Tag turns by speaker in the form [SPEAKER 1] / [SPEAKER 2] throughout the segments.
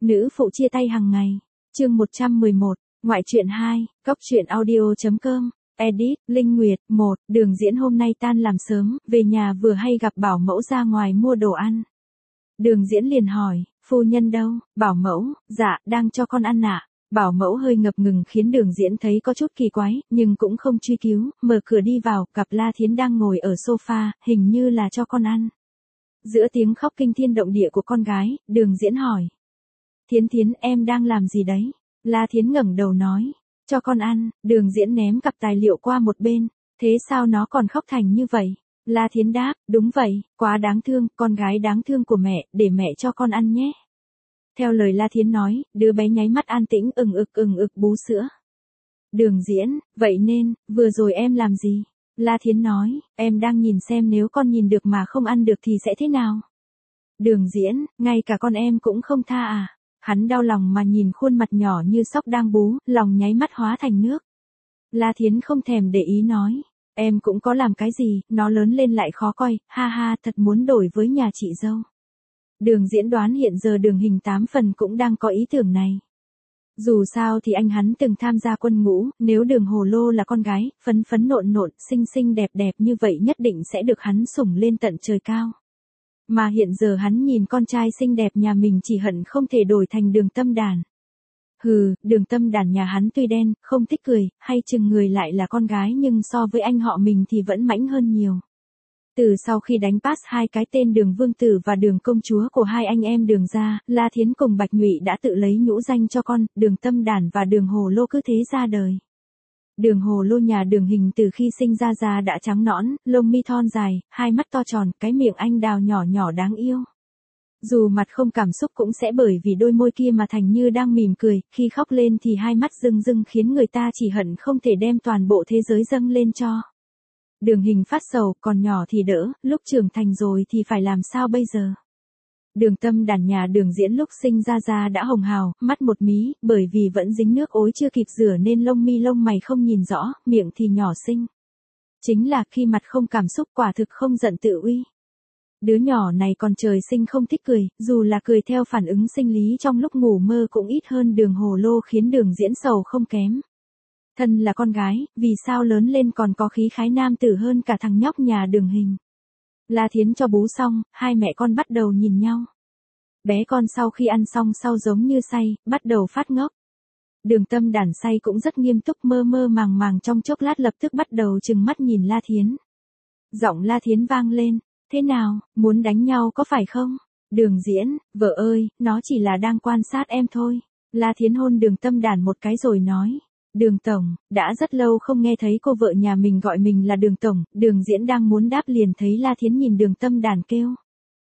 [SPEAKER 1] Nữ phụ chia tay hàng ngày. Chương 111, ngoại truyện 2, cóc truyện audio.com. Edit, Linh Nguyệt. 1. Đường Diễn hôm nay tan làm sớm, về nhà vừa hay gặp bảo mẫu ra ngoài mua đồ ăn. Đường Diễn liền hỏi, phu nhân đâu? Bảo mẫu, dạ, đang cho con ăn ạ. Bảo mẫu hơi ngập ngừng khiến Đường Diễn thấy có chút kỳ quái, nhưng cũng không truy cứu, mở cửa đi vào, gặp La Thiến đang ngồi ở sofa, hình như là cho con ăn. Giữa tiếng khóc kinh thiên động địa của con gái, Đường Diễn hỏi. Thiến Thiến, em đang làm gì đấy? La Thiến ngẩng đầu nói, cho con ăn. Đường Diễn ném cặp tài liệu qua một bên, thế sao nó còn khóc thành như vậy? La Thiến đáp, đúng vậy, quá đáng thương, con gái đáng thương của mẹ, để mẹ cho con ăn nhé. Theo lời La Thiến nói, đứa bé nháy mắt an tĩnh ừng ực bú sữa. Đường Diễn, vậy nên, vừa rồi em làm gì? La Thiến nói, em đang nhìn xem nếu con nhìn được mà không ăn được thì sẽ thế nào? Đường Diễn, ngay cả con em cũng không tha à? Hắn đau lòng mà nhìn khuôn mặt nhỏ như sóc đang bú, lòng nháy mắt hóa thành nước. La Thiến không thèm để ý nói, em cũng có làm cái gì, nó lớn lên lại khó coi, ha ha, thật muốn đổi với nhà chị dâu. Đường Diễn đoán hiện giờ Đường Hình 8 phần cũng đang có ý tưởng này. Dù sao thì anh hắn từng tham gia quân ngũ, nếu Đường Hồ Lô là con gái, phấn phấn nộn nộn, xinh xinh đẹp đẹp như vậy nhất định sẽ được hắn sủng lên tận trời cao. Mà hiện giờ hắn nhìn con trai xinh đẹp nhà mình chỉ hận không thể đổi thành Đường Tâm Đàn. Hừ, Đường Tâm Đàn nhà hắn tuy đen, không thích cười, hay chừng người lại là con gái nhưng so với anh họ mình thì vẫn mãnh hơn nhiều. Từ sau khi đánh pass hai cái tên Đường Vương Tử và Đường Công Chúa của hai anh em Đường ra, La Thiến cùng Bạch Nhụy đã tự lấy nhũ danh cho con, Đường Tâm Đàn và Đường Hồ Lô cứ thế ra đời. Đường Hồ Lô nhà Đường Hình từ khi sinh ra da đã trắng nõn, lông mi thon dài, hai mắt to tròn, cái miệng anh đào nhỏ nhỏ đáng yêu. Dù mặt không cảm xúc cũng sẽ bởi vì đôi môi kia mà thành như đang mỉm cười, khi khóc lên thì hai mắt rưng rưng khiến người ta chỉ hận không thể đem toàn bộ thế giới dâng lên cho. Đường Hình phát sầu, còn nhỏ thì đỡ, lúc trưởng thành rồi thì phải làm sao bây giờ? Đường Tâm Đàn nhà Đường Diễn lúc sinh ra đã hồng hào, mắt một mí, bởi vì vẫn dính nước ối chưa kịp rửa nên lông mi lông mày không nhìn rõ, miệng thì nhỏ xinh. Chính là khi mặt không cảm xúc quả thực không giận tự uy. Đứa nhỏ này còn trời sinh không thích cười, dù là cười theo phản ứng sinh lý trong lúc ngủ mơ cũng ít hơn Đường Hồ Lô khiến Đường Diễn sầu không kém. Thân là con gái, vì sao lớn lên còn có khí khái nam tử hơn cả thằng nhóc nhà Đường Hình. La Thiến cho bú xong, hai mẹ con bắt đầu nhìn nhau. Bé con sau khi ăn xong sau giống như say, bắt đầu phát ngốc. Đường Tâm Đàn say cũng rất nghiêm túc mơ mơ màng màng trong chốc lát lập tức bắt đầu trừng mắt nhìn La Thiến. Giọng La Thiến vang lên, thế nào, muốn đánh nhau có phải không? Đường Diễn, vợ ơi, nó chỉ là đang quan sát em thôi. La Thiến hôn Đường Tâm Đàn một cái rồi nói. Đường Tổng, đã rất lâu không nghe thấy cô vợ nhà mình gọi mình là Đường Tổng, Đường Diễn đang muốn đáp liền thấy La Thiến nhìn Đường Tâm Đàn kêu.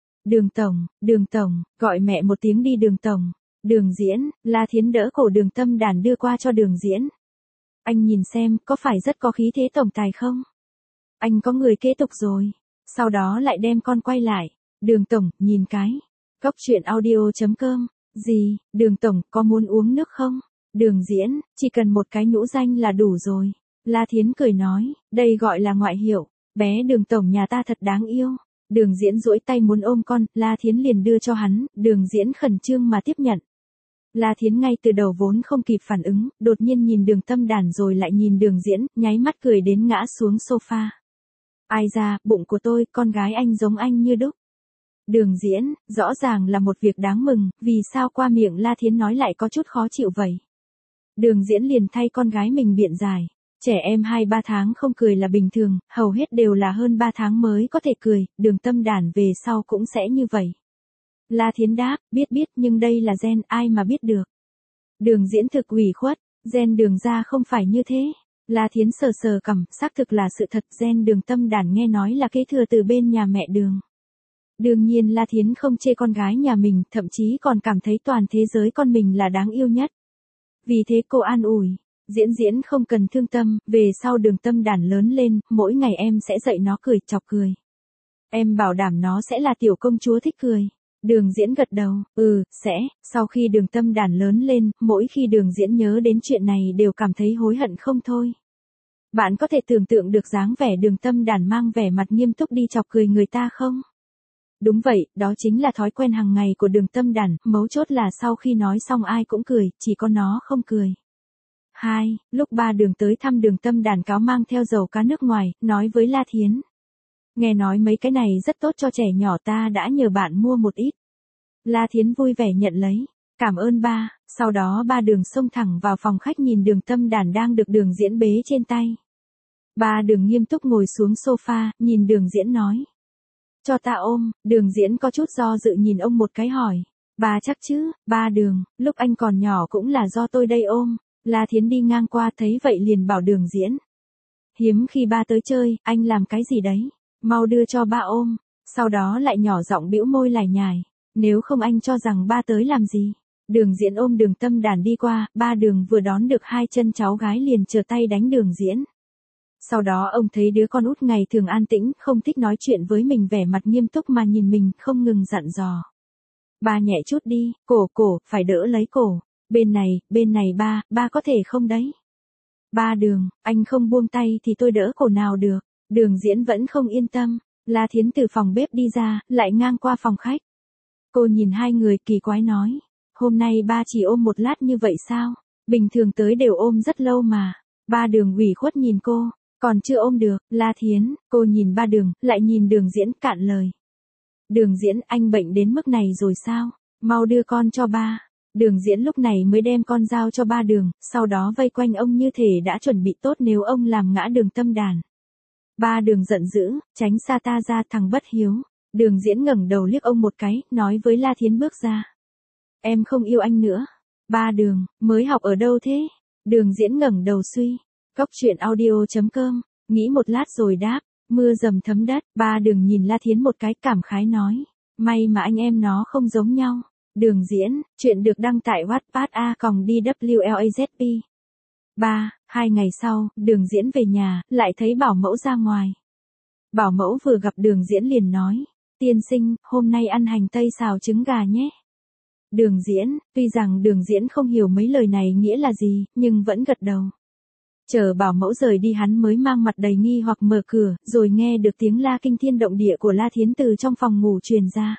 [SPEAKER 1] Đường Tổng, gọi mẹ một tiếng đi Đường Tổng. Đường Diễn, La Thiến đỡ cổ Đường Tâm Đàn đưa qua cho Đường Diễn. Anh nhìn xem, có phải rất có khí thế tổng tài không? Anh có người kế tục rồi. Sau đó lại đem con quay lại. Đường Tổng, nhìn cái. Cóc truyện audio.com. Gì, Đường Tổng, có muốn uống nước không? Đường Diễn, chỉ cần một cái nhũ danh là đủ rồi. La Thiến cười nói, đây gọi là ngoại hiệu. Bé Đường Tổng nhà ta thật đáng yêu. Đường Diễn duỗi tay muốn ôm con, La Thiến liền đưa cho hắn, Đường Diễn khẩn trương mà tiếp nhận. La Thiến ngay từ đầu vốn không kịp phản ứng, đột nhiên nhìn Đường Tâm Đàn rồi lại nhìn Đường Diễn, nháy mắt cười đến ngã xuống sofa. Ai ra, bụng của tôi, con gái anh giống anh như đúc. Đường Diễn, rõ ràng là một việc đáng mừng, vì sao qua miệng La Thiến nói lại có chút khó chịu vậy? Đường Diễn liền thay con gái mình biện giải. Trẻ em 2-3 tháng không cười là bình thường, hầu hết đều là hơn 3 tháng mới có thể cười, Đường Tâm Đàn về sau cũng sẽ như vậy. La Thiến đáp, biết nhưng đây là gen, ai mà biết được. Đường Diễn thực ủy khuất, gen Đường ra không phải như thế. La Thiến sờ cằm, xác thực là sự thật, gen Đường Tâm Đàn nghe nói là kế thừa từ bên nhà mẹ Đường. Đương nhiên La Thiến không chê con gái nhà mình, thậm chí còn cảm thấy toàn thế giới con mình là đáng yêu nhất. Vì thế cô an ủi, Diễn không cần thương tâm, về sau Đường Tâm Đàn lớn lên, mỗi ngày em sẽ dạy nó cười, chọc cười. Em bảo đảm nó sẽ là tiểu công chúa thích cười. Đường Diễn gật đầu, sẽ, sau khi Đường Tâm Đàn lớn lên, mỗi khi Đường Diễn nhớ đến chuyện này đều cảm thấy hối hận không thôi. Bạn có thể tưởng tượng được dáng vẻ Đường Tâm Đàn mang vẻ mặt nghiêm túc đi chọc cười người ta không? Đúng vậy, đó chính là thói quen hàng ngày của Đường Tâm Đản, mấu chốt là sau khi nói xong ai cũng cười, chỉ có nó không cười. 2. Lúc ba Đường tới thăm Đường Tâm Đản cáo mang theo dầu cá nước ngoài, nói với La Thiến. Nghe nói mấy cái này rất tốt cho trẻ nhỏ, ta đã nhờ bạn mua một ít. La Thiến vui vẻ nhận lấy. Cảm ơn ba. Sau đó ba Đường xông thẳng vào phòng khách nhìn Đường Tâm Đản đang được Đường Diễn bế trên tay. Ba Đường nghiêm túc ngồi xuống sofa, nhìn Đường Diễn nói. Cho ta ôm. Đường Diễn có chút do dự nhìn ông một cái hỏi. Ba chắc chứ, ba Đường, lúc anh còn nhỏ cũng là do tôi đây ôm. La Thiến đi ngang qua thấy vậy liền bảo Đường Diễn. Hiếm khi ba tới chơi, anh làm cái gì đấy? Mau đưa cho ba ôm. Sau đó lại nhỏ giọng bĩu môi lải nhải. Nếu không anh cho rằng ba tới làm gì? Đường Diễn ôm Đường Tâm Đản đi qua, ba Đường vừa đón được hai chân cháu gái liền trở tay đánh Đường Diễn. Sau đó ông thấy đứa con út ngày thường an tĩnh, không thích nói chuyện với mình vẻ mặt nghiêm túc mà nhìn mình, không ngừng dặn dò. Ba nhẹ chút đi, cổ, phải đỡ lấy cổ. Bên này ba có thể không đấy? Ba Đường, anh không buông tay thì tôi đỡ cổ nào được. Đường Diễn vẫn không yên tâm. La Thiến từ phòng bếp đi ra, lại ngang qua phòng khách. Cô nhìn hai người kỳ quái nói. Hôm nay ba chỉ ôm một lát như vậy sao? Bình thường tới đều ôm rất lâu mà. Ba Đường ủy khuất nhìn cô. Còn chưa ôm được, La Thiến, cô nhìn ba Đường, lại nhìn Đường Diễn cạn lời. Đường Diễn, anh bệnh đến mức này rồi sao? Mau đưa con cho ba. Đường Diễn lúc này mới đem con dao cho ba Đường, sau đó vây quanh ông như thể đã chuẩn bị tốt nếu ông làm ngã Đường Tâm Đản. Ba Đường giận dữ, tránh xa ta ra thằng bất hiếu. Đường Diễn ngẩng đầu liếc ông một cái, nói với La Thiến bước ra. Em không yêu anh nữa. Ba Đường, mới học ở đâu thế? Đường Diễn ngẩng đầu suy. Cóc truyện audio.com, nghĩ một lát rồi đáp. Mưa dầm thấm đất. Ba Đường nhìn La Thiến một cái cảm khái nói. May mà anh em nó không giống nhau. Đường Diễn, chuyện được đăng tại Wattpad a.dwlazp. 3. 2 ngày sau, Đường Diễn về nhà, lại thấy bảo mẫu ra ngoài. Bảo mẫu vừa gặp Đường Diễn liền nói. Tiên sinh, hôm nay ăn hành tây xào trứng gà nhé. Đường Diễn, tuy rằng Đường Diễn không hiểu mấy lời này nghĩa là gì, nhưng vẫn gật đầu. Chờ bảo mẫu rời đi hắn mới mang mặt đầy nghi hoặc mở cửa, rồi nghe được tiếng la kinh thiên động địa của La Thiến từ trong phòng ngủ truyền ra.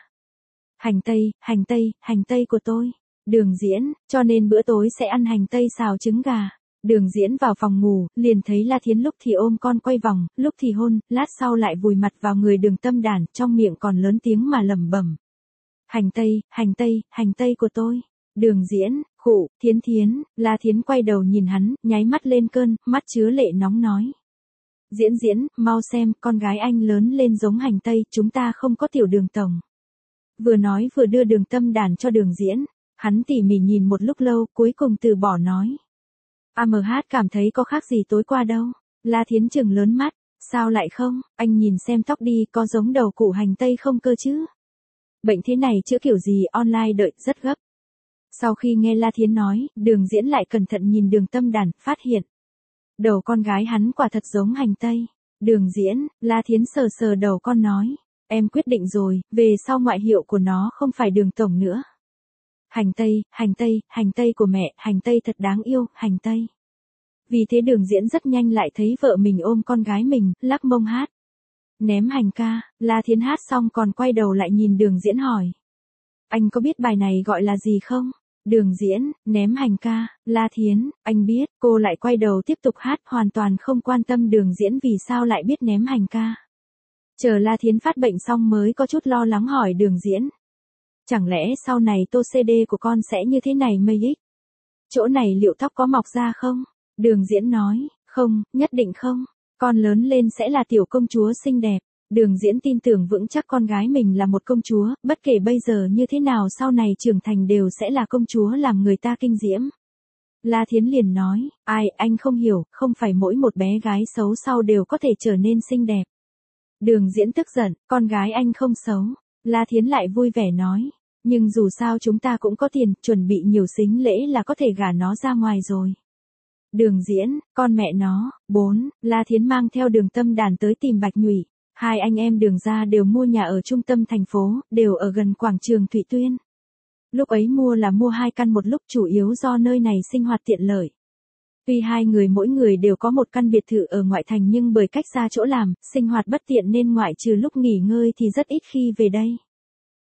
[SPEAKER 1] Hành tây của tôi. Đường Diễn, cho nên bữa tối sẽ ăn hành tây xào trứng gà. Đường Diễn vào phòng ngủ, liền thấy La Thiến lúc thì ôm con quay vòng, lúc thì hôn, lát sau lại vùi mặt vào người Đường Tâm Đản, trong miệng còn lớn tiếng mà lẩm bẩm. Hành tây của tôi. Đường Diễn, khụ, Thiến, La Thiến quay đầu nhìn hắn, nháy mắt lên cơn, mắt chứa lệ nóng nói. Diễn, mau xem, con gái anh lớn lên giống hành tây, chúng ta không có tiểu Đường tổng. Vừa nói vừa đưa Đường Tâm Đản cho Đường Diễn, hắn tỉ mỉ nhìn một lúc lâu, cuối cùng từ bỏ nói. AMH cảm thấy có khác gì tối qua đâu. La Thiến trừng lớn mắt, sao lại không, anh nhìn xem tóc đi, có giống đầu cụ hành tây không cơ chứ? Bệnh thế này chữa kiểu gì, online đợi rất gấp. Sau khi nghe La Thiến nói, Đường Diễn lại cẩn thận nhìn Đường Tâm Đản, phát hiện. Đầu con gái hắn quả thật giống hành tây. Đường Diễn, La Thiến sờ đầu con nói. Em quyết định rồi, về sau ngoại hiệu của nó không phải Đường tổng nữa. Hành tây của mẹ, hành tây thật đáng yêu, hành tây. Vì thế Đường Diễn rất nhanh lại thấy vợ mình ôm con gái mình, lắc mông hát. Ném hành ca, La Thiến hát xong còn quay đầu lại nhìn Đường Diễn hỏi. Anh có biết bài này gọi là gì không? Đường Diễn, ném hành ca, La Thiến, anh biết, cô lại quay đầu tiếp tục hát, hoàn toàn không quan tâm Đường Diễn vì sao lại biết ném hành ca. Chờ La Thiến phát bệnh xong mới có chút lo lắng hỏi Đường Diễn. Chẳng lẽ sau này tô CD của con sẽ như thế này mây ích? Chỗ này liệu tóc có mọc ra không? Đường Diễn nói, không, nhất định không. Con lớn lên sẽ là tiểu công chúa xinh đẹp. Đường Diễn tin tưởng vững chắc con gái mình là một công chúa, bất kể bây giờ như thế nào sau này trưởng thành đều sẽ là công chúa làm người ta kinh diễm. La Thiến liền nói, anh không hiểu, không phải mỗi một bé gái xấu sau đều có thể trở nên xinh đẹp. Đường Diễn tức giận, con gái anh không xấu. La Thiến lại vui vẻ nói, nhưng dù sao chúng ta cũng có tiền, chuẩn bị nhiều sính lễ là có thể gả nó ra ngoài rồi. Đường Diễn, con mẹ nó. 4. La Thiến mang theo Đường Tâm Đản tới tìm Bạch Nhụy. Hai anh em Đường gia đều mua nhà ở trung tâm thành phố, đều ở gần quảng trường Thụy Tuyên. Lúc ấy mua là mua 2 căn một lúc, chủ yếu do nơi này sinh hoạt tiện lợi. Tuy hai người mỗi người đều có một căn biệt thự ở ngoại thành nhưng bởi cách xa chỗ làm, sinh hoạt bất tiện nên ngoại trừ lúc nghỉ ngơi thì rất ít khi về đây.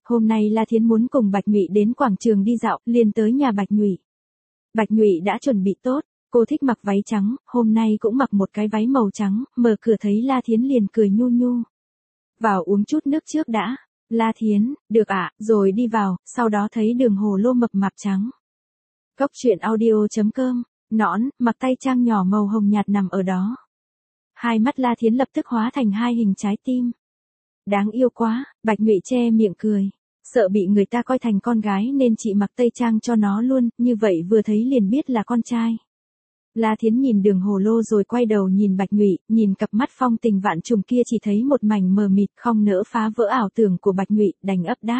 [SPEAKER 1] Hôm nay La Thiến muốn cùng Bạch Nhụy đến quảng trường đi dạo, liền tới nhà Bạch Nhụy. Bạch Nhụy đã chuẩn bị tốt, cô thích mặc váy trắng, hôm nay cũng mặc một cái váy màu trắng, mở cửa thấy La Thiến liền cười nhu nhu. Vào uống chút nước trước đã. La Thiến, được ạ, rồi đi vào, sau đó thấy Đường Hồ Lô mập mạp trắng. Cốc truyện audio.com, nõn, mặc tay trang nhỏ màu hồng nhạt nằm ở đó. Hai mắt La Thiến lập tức hóa thành hai hình trái tim. Đáng yêu quá, Bạch Nhụy che miệng cười. Sợ bị người ta coi thành con gái nên chị mặc tây trang cho nó luôn, như vậy vừa thấy liền biết là con trai. La Thiến nhìn Đường Hồ Lô rồi quay đầu nhìn Bạch Nhụy, nhìn cặp mắt phong tình vạn trùng kia chỉ thấy một mảnh mờ mịt, không nỡ phá vỡ ảo tưởng của Bạch Nhụy, đành ấp đáp.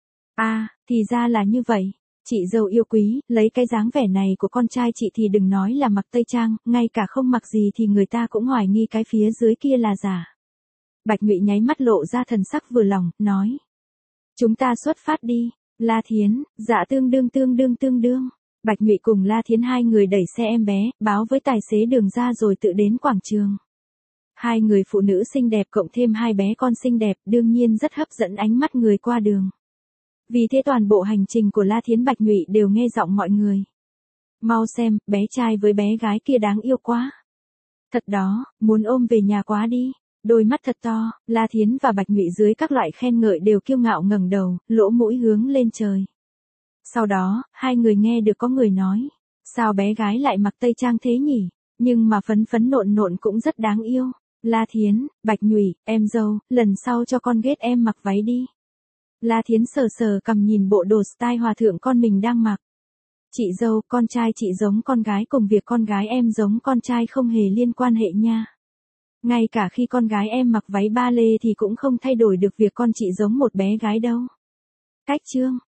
[SPEAKER 1] Thì ra là như vậy. Chị dâu yêu quý, lấy cái dáng vẻ này của con trai chị thì đừng nói là mặc tây trang, ngay cả không mặc gì thì người ta cũng hoài nghi cái phía dưới kia là giả. Bạch Nhụy nháy mắt lộ ra thần sắc vừa lòng, nói. Chúng ta xuất phát đi. La Thiến, dạ tương đương. Bạch Nhụy cùng La Thiến hai người đẩy xe em bé, báo với tài xế Đường ra rồi tự đến quảng trường. Hai người phụ nữ xinh đẹp cộng thêm hai bé con xinh đẹp đương nhiên rất hấp dẫn ánh mắt người qua đường. Vì thế toàn bộ hành trình của La Thiến Bạch Nhụy đều nghe giọng mọi người. Mau xem, bé trai với bé gái kia đáng yêu quá. Thật đó, muốn ôm về nhà quá đi. Đôi mắt thật to, La Thiến và Bạch Nhụy dưới các loại khen ngợi đều kiêu ngạo ngẩng đầu, lỗ mũi hướng lên trời. Sau đó, hai người nghe được có người nói, sao bé gái lại mặc tây trang thế nhỉ, nhưng mà phấn phấn nộn nộn cũng rất đáng yêu. La Thiến, Bạch Nhụy, em dâu, lần sau cho con ghét em mặc váy đi. La Thiến sờ sờ cầm nhìn bộ đồ style hòa thượng con mình đang mặc. Chị dâu, con trai chị giống con gái cùng việc con gái em giống con trai không hề liên quan hệ nha. Ngay cả khi con gái em mặc váy ba lê thì cũng không thay đổi được việc con chị giống một bé gái đâu. Cách chương